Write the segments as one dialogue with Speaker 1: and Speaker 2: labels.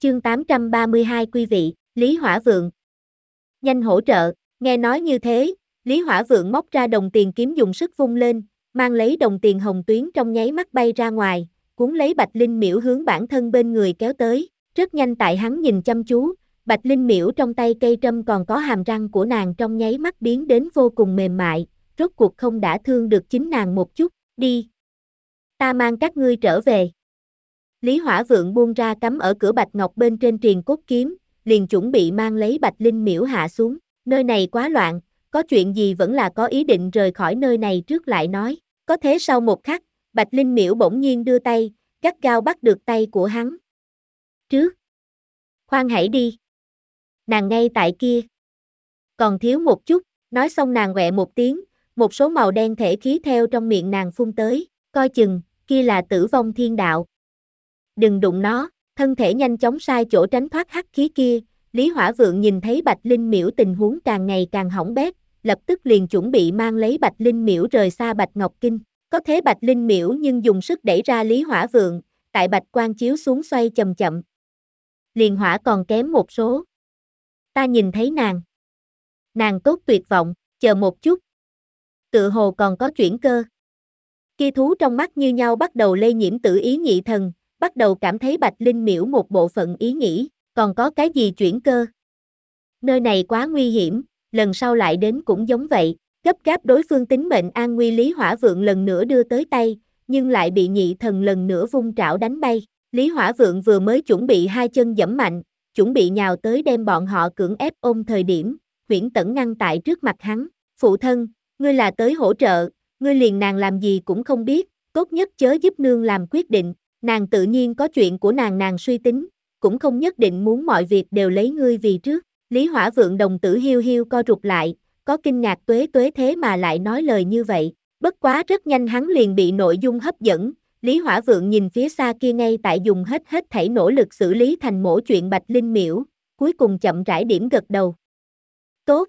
Speaker 1: Chương 832 quý vị, Lý Hỏa Vượng. Nhanh hỗ trợ, nghe nói như thế, Lý Hỏa Vượng móc ra đồng tiền kiếm dùng sức vung lên, mang lấy đồng tiền hồng tuyến trong nháy mắt bay ra ngoài, cuốn lấy Bạch Linh Miễu hướng bản thân bên người kéo tới, rất nhanh tại hắn nhìn chăm chú, Bạch Linh Miễu trong tay cây trâm còn có hàm răng của nàng trong nháy mắt biến đến vô cùng mềm mại, rốt cuộc không đả thương được chính nàng một chút, đi. Ta mang các ngươi trở về. Lý Hỏa Vượng buông ra cắm ở cửa bạch ngọc bên trên triền cốt kiếm, liền chuẩn bị mang lấy Bạch Linh Miễu hạ xuống, nơi này quá loạn, có chuyện gì vẫn là có ý định rời khỏi nơi này trước lại nói, có thế sau một khắc, Bạch Linh Miễu bỗng nhiên đưa tay, gắt gao bắt được tay của hắn. Trước. Khoan hãy đi. Nàng ngay tại kia. Còn thiếu một chút, nói xong nàng quẹ một tiếng, một số màu đen thể khí theo trong miệng nàng phun tới, coi chừng, kia là tử vong thiên đạo. Đừng đụng nó, thân thể nhanh chóng sai chỗ tránh thoát hắc khí kia, Lý Hỏa Vượng nhìn thấy Bạch Linh Miễu tình huống càng ngày càng hỏng bét, lập tức liền chuẩn bị mang lấy Bạch Linh Miễu rời xa Bạch Ngọc Kinh, có thế Bạch Linh Miễu nhưng dùng sức đẩy ra Lý Hỏa Vượng, tại bạch quang chiếu xuống xoay chậm chậm. Liền hỏa còn kém một số. Ta nhìn thấy nàng. Nàng tốt tuyệt vọng, chờ một chút. Tựa hồ còn có chuyển cơ. Kia thú trong mắt như nhau bắt đầu lây nhiễm tử ý nhị thần, bắt đầu cảm thấy Bạch Linh Miễu một bộ phận ý nghĩ, còn có cái gì chuyển cơ? Nơi này quá nguy hiểm, lần sau lại đến cũng giống vậy, gấp gáp đối phương tính mệnh an nguy Lý Hỏa Vượng lần nữa đưa tới tay, nhưng lại bị nhị thần lần nữa vung trảo đánh bay. Lý Hỏa Vượng vừa mới chuẩn bị hai chân giẫm mạnh, chuẩn bị nhào tới đem bọn họ cưỡng ép ôm thời điểm, Huyễn Tẩn ngăn tại trước mặt hắn, phụ thân, ngươi là tới hỗ trợ, ngươi liền nàng làm gì cũng không biết, tốt nhất chớ giúp nương làm quyết định, nàng tự nhiên có chuyện của nàng suy tính, cũng không nhất định muốn mọi việc đều lấy ngươi vì trước. Lý Hỏa Vượng đồng tử hiu hiu co rụt lại, có kinh ngạc tuế thế mà lại nói lời như vậy, bất quá rất nhanh hắn liền bị nội dung hấp dẫn, Lý Hỏa Vượng nhìn phía xa kia ngay tại dùng hết thảy nỗ lực xử lý thành mổ chuyện Bạch Linh Miễu, cuối cùng chậm rãi điểm gật đầu. Tốt.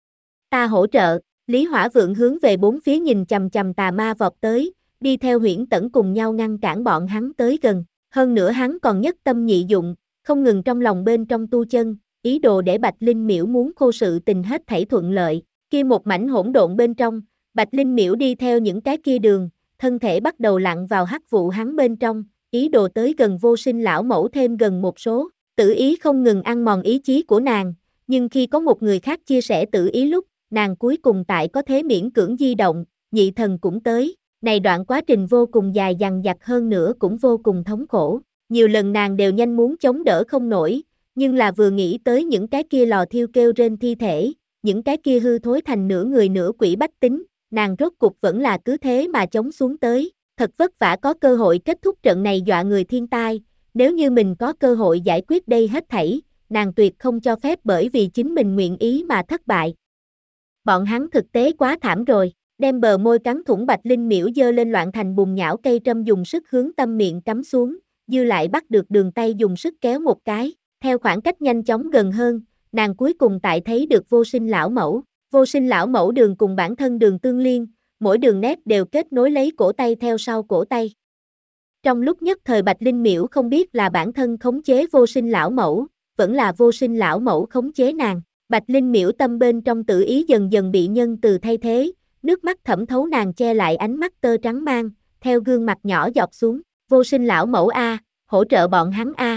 Speaker 1: Ta hỗ trợ, Lý Hỏa Vượng hướng về bốn phía nhìn chằm chằm tà ma vọt tới, đi theo Huyễn Tẩn cùng nhau ngăn cản bọn hắn tới gần, hơn nữa hắn còn nhất tâm nhị dụng, không ngừng trong lòng bên trong tu chân, ý đồ để Bạch Linh Miễu muốn khô sự tình hết thảy thuận lợi, kia một mảnh hỗn độn bên trong, Bạch Linh Miễu đi theo những cái kia đường, thân thể bắt đầu lặn vào hắc vụ hắn bên trong, ý đồ tới gần Vô Sinh lão mẫu thêm gần một số, tử ý không ngừng ăn mòn ý chí của nàng, nhưng khi có một người khác chia sẻ tử ý lúc, nàng cuối cùng tại có thế miễn cưỡng di động, nhị thần cũng tới, này đoạn quá trình vô cùng dài dằng dặc hơn nữa cũng vô cùng thống khổ, nhiều lần nàng đều nhanh muốn chống đỡ không nổi, nhưng là vừa nghĩ tới những cái kia lò thiêu kêu trên thi thể, những cái kia hư thối thành nửa người nửa quỷ bách tính, nàng rốt cục vẫn là cứ thế mà chống xuống tới, thật vất vả có cơ hội kết thúc trận này dọa người thiên tai, nếu như mình có cơ hội giải quyết đây hết thảy, nàng tuyệt không cho phép bởi vì chính mình nguyện ý mà thất bại. Bọn hắn thực tế quá thảm rồi, đem bờ môi cắn thủng Bạch Linh Miễu giơ lên loạn thành bùn nhão cây trâm dùng sức hướng tâm miệng cắm xuống, dư lại bắt được đường tay dùng sức kéo một cái, theo khoảng cách nhanh chóng gần hơn, nàng cuối cùng tại thấy được Vô Sinh lão mẫu. Vô Sinh lão mẫu đường cùng bản thân đường tương liên, mỗi đường nét đều kết nối lấy cổ tay theo sau cổ tay. Trong lúc nhất thời Bạch Linh Miễu không biết là bản thân khống chế Vô Sinh lão mẫu, vẫn là Vô Sinh lão mẫu khống chế nàng. Bạch Linh Miễu tâm bên trong tự ý dần dần bị nhân từ thay thế, nước mắt thẩm thấu nàng che lại ánh mắt tơ trắng mang, theo gương mặt nhỏ giọt xuống, Vô Sinh lão mẫu a, hỗ trợ bọn hắn a.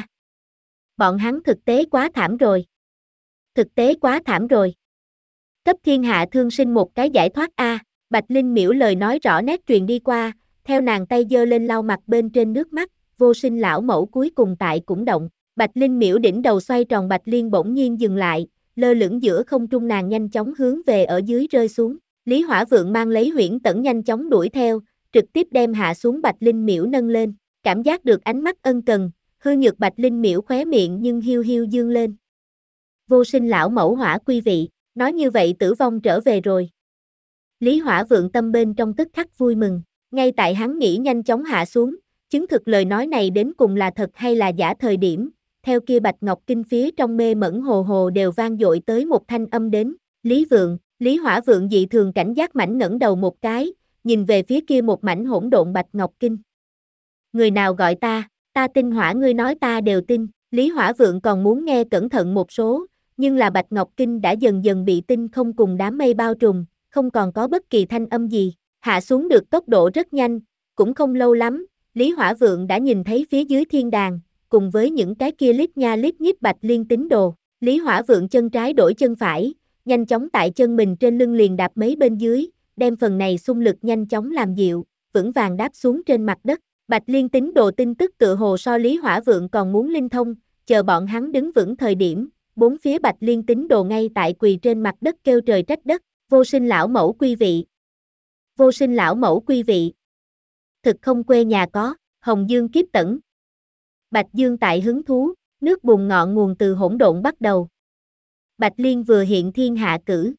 Speaker 1: Bọn hắn thực tế quá thảm rồi. Thực tế quá thảm rồi. Cấp thiên hạ thương sinh một cái giải thoát a, Bạch Linh Miễu lời nói rõ nét truyền đi qua, theo nàng tay giơ lên lau mặt bên trên nước mắt, Vô Sinh lão mẫu cuối cùng tại cũng động, Bạch Linh Miễu đỉnh đầu xoay tròn bạch liên bỗng nhiên dừng lại, lơ lửng giữa không trung nàng nhanh chóng hướng về ở dưới rơi xuống, Lý Hỏa Vượng mang lấy Huyễn Tẩn nhanh chóng đuổi theo, trực tiếp đem hạ xuống Bạch Linh Miễu nâng lên, cảm giác được ánh mắt ân cần, hư nhược Bạch Linh Miễu khóe miệng nhưng hiu hiu dương lên. Vô Sinh lão mẫu hỏa quy vị, nói như vậy tử vong trở về rồi. Lý Hỏa Vượng tâm bên trong tức khắc vui mừng, ngay tại hắn nghĩ nhanh chóng hạ xuống, chứng thực lời nói này đến cùng là thật hay là giả thời điểm, theo kia Bạch Ngọc Kinh phía trong mê mẩn hồ hồ đều vang dội tới một thanh âm đến, Lý Vượng, Lý Hỏa Vượng dị thường cảnh giác mảnh ngẩng đầu một cái, nhìn về phía kia một mảnh hỗn độn Bạch Ngọc Kinh. Người nào gọi ta tin hỏa ngươi nói ta đều tin, Lý Hỏa Vượng còn muốn nghe cẩn thận một số, nhưng là Bạch Ngọc Kinh đã dần dần bị tinh không cùng đám mây bao trùm, không còn có bất kỳ thanh âm gì, hạ xuống được tốc độ rất nhanh, cũng không lâu lắm, Lý Hỏa Vượng đã nhìn thấy phía dưới thiên đàng, cùng với những cái kia lít nha lít nhít bạch liên tín đồ. Lý Hỏa Vượng chân trái đổi chân phải, nhanh chóng tại chân mình trên lưng liền đạp mấy bên dưới, đem phần này xung lực nhanh chóng làm dịu, vững vàng đáp xuống trên mặt đất. Bạch liên tín đồ tin tức tựa hồ so Lý Hỏa Vượng còn muốn linh thông, chờ bọn hắn đứng vững thời điểm, bốn phía bạch liên tín đồ ngay tại quỳ trên mặt đất kêu trời trách đất, vô sinh lão mẫu quý vị. Vô sinh lão mẫu quý vị. Thực không quê nhà có, Hồng Dương kiếp tẩn. Bạch Dương tại hứng thú, nước bùn ngọn nguồn từ hỗn độn bắt đầu. Bạch Liên vừa hiện thiên hạ cử.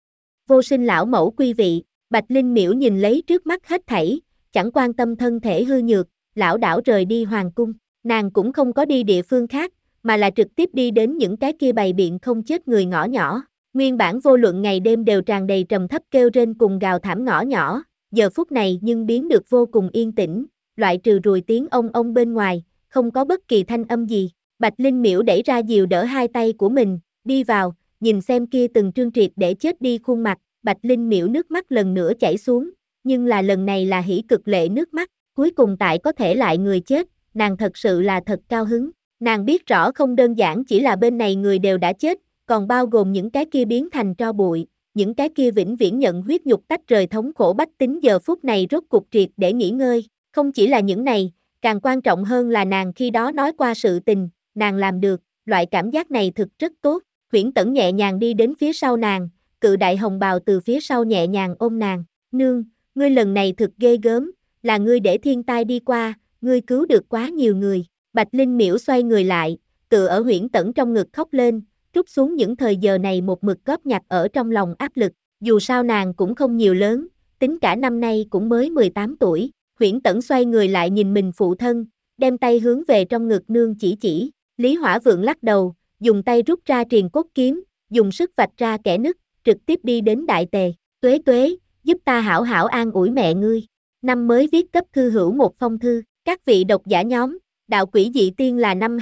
Speaker 1: Vô sinh lão mẫu quý vị, Bạch Linh miễu nhìn lấy trước mắt hết thảy, chẳng quan tâm thân thể hư nhược, lão đảo rời đi hoàng cung, nàng cũng không có đi địa phương khác, mà là trực tiếp đi đến những cái kia bày biện không chết người ngõ nhỏ. Nguyên bản vô luận ngày đêm đều tràn đầy trầm thấp kêu rên cùng gào thảm ngõ nhỏ, giờ phút này nhưng biến được vô cùng yên tĩnh, loại trừ ruồi tiếng ông bên ngoài, không có bất kỳ thanh âm gì. Bạch Linh miễu đẩy ra diều đỡ hai tay của mình, đi vào, nhìn xem kia từng trương triệt để chết đi khuôn mặt, Bạch Linh miễu nước mắt lần nữa chảy xuống, nhưng là lần này là hỉ cực lệ nước mắt, cuối cùng tại có thể lại người chết, nàng thật sự là thật cao hứng. Nàng biết rõ không đơn giản chỉ là bên này người đều đã chết, còn bao gồm những cái kia biến thành tro bụi, những cái kia vĩnh viễn nhận huyết nhục tách rời thống khổ bách tính giờ phút này rốt cục triệt để nghỉ ngơi, không chỉ là những này, càng quan trọng hơn là nàng khi đó nói qua sự tình, nàng làm được, loại cảm giác này thực rất tốt. Huyễn Tẩn nhẹ nhàng đi đến phía sau nàng, cự đại hồng bào từ phía sau nhẹ nhàng ôm nàng, nương, ngươi lần này thực ghê gớm, là ngươi để thiên tai đi qua, ngươi cứu được quá nhiều người. Bạch Linh miễu xoay người lại, tựa ở Huyễn Tẩn trong ngực khóc lên, trút xuống những thời giờ này một mực góp nhặt ở trong lòng áp lực, dù sao nàng cũng không nhiều lớn, tính cả năm nay cũng mới 18 tuổi. Huyễn Tẩn xoay người lại nhìn mình phụ thân, đem tay hướng về trong ngực nương chỉ, Lý Hỏa Vượng lắc đầu, dùng tay rút ra triền cốt kiếm, dùng sức vạch ra kẽ nứt, trực tiếp đi đến Đại Tề, Tuế Tuế, giúp ta hảo hảo an ủi mẹ ngươi. Năm mới viết cấp thư hữu một phong thư, các vị độc giả nhóm, Đạo Quỷ Dị Tiên là năm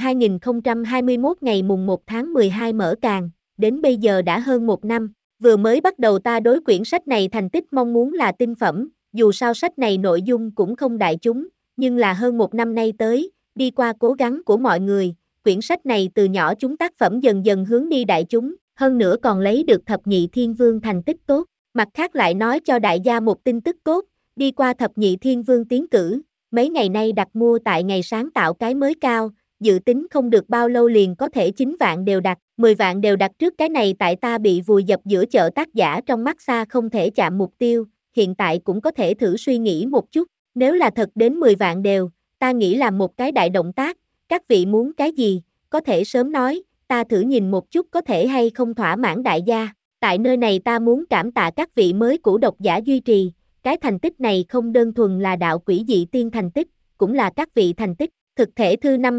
Speaker 1: 2021 ngày mùng 1 tháng 12 mở càng, đến bây giờ đã hơn một năm, vừa mới bắt đầu ta đối quyển sách này thành tích mong muốn là tinh phẩm, dù sao sách này nội dung cũng không đại chúng, nhưng là hơn một năm nay tới, đi qua cố gắng của mọi người, quyển sách này từ nhỏ chúng tác phẩm dần dần hướng đi đại chúng, hơn nữa còn lấy được thập nhị thiên vương thành tích tốt, mặt khác lại nói cho đại gia một tin tức tốt, đi qua thập nhị thiên vương tiến cử, mấy ngày nay đặt mua tại ngày sáng tạo cái mới cao, dự tính không được bao lâu liền có thể 9 vạn đều đặt, 10 vạn đều đặt trước cái này tại ta bị vùi dập giữa chợ tác giả trong mắt xa không thể chạm mục tiêu, hiện tại cũng có thể thử suy nghĩ một chút, nếu là thật đến 10 vạn đều, ta nghĩ là một cái đại động tác, các vị muốn cái gì, có thể sớm nói, ta thử nhìn một chút có thể hay không thỏa mãn đại gia, tại nơi này ta muốn cảm tạ các vị mới cũ độc giả duy trì, cái thành tích này không đơn thuần là Đạo Quỷ Dị Tiên thành tích, cũng là các vị thành tích, thực thể thư năm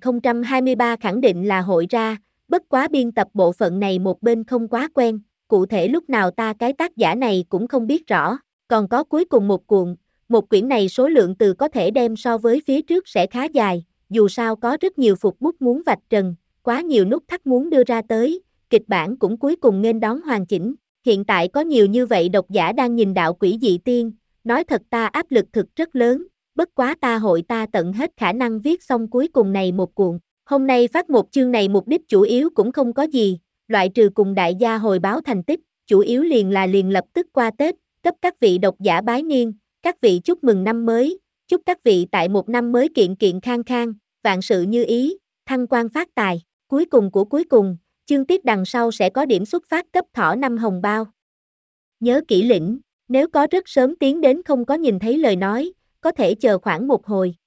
Speaker 1: 2023 khẳng định là hội ra, bất quá biên tập bộ phận này một bên không quá quen, cụ thể lúc nào ta cái tác giả này cũng không biết rõ, còn có cuối cùng một cuộn, một quyển này số lượng từ có thể đem so với phía trước sẽ khá dài, dù sao có rất nhiều phục bút muốn vạch trần, quá nhiều nút thắt muốn đưa ra tới, kịch bản cũng cuối cùng nghênh đón hoàn chỉnh. Hiện tại có nhiều như vậy độc giả đang nhìn Đạo Quỷ Dị Tiên, nói thật ta áp lực thực rất lớn, bất quá ta tận hết khả năng viết xong cuối cùng này một cuộn. Hôm nay phát một chương này mục đích chủ yếu cũng không có gì, loại trừ cùng đại gia hồi báo thành tích, chủ yếu liền lập tức qua Tết, cấp các vị độc giả bái niên, các vị chúc mừng năm mới, chúc các vị tại một năm mới kiện kiện khang khang, vạn sự như ý, thăng quan phát tài, cuối cùng của cuối cùng. Chương tiết đằng sau sẽ có điểm xuất phát cấp thỏ 5 hồng bao. Nhớ kỹ lĩnh, nếu có rất sớm tiến đến không có nhìn thấy lời nói, có thể chờ khoảng một hồi.